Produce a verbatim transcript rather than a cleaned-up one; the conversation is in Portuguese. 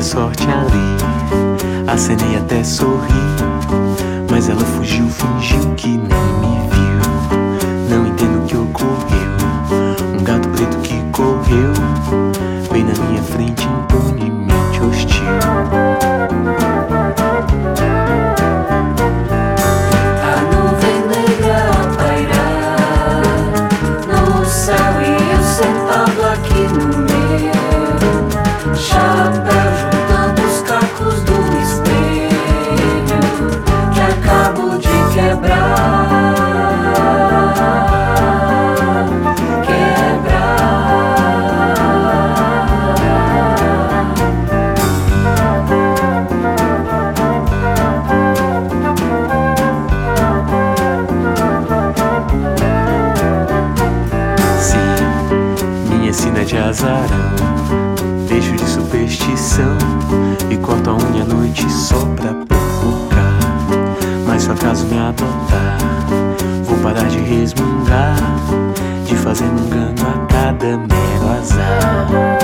sorte ali. Acenei até sorri, mas ela fugiu, fingiu que nem me viu. Não entendo o que ocorreu. Um gato preto que correu bem na minha frente, impunemente hostil. A nuvem negra a pairar no céu e eu sentado aqui no meu chapéu, juntando os cacos do espelho que acabo de quebrar. Sina de azarão, deixo de superstição e corto a unha à noite só pra provocar. Mas se o acaso me adotar, vou parar de resmungar, de fazer um ganho a cada mero azar.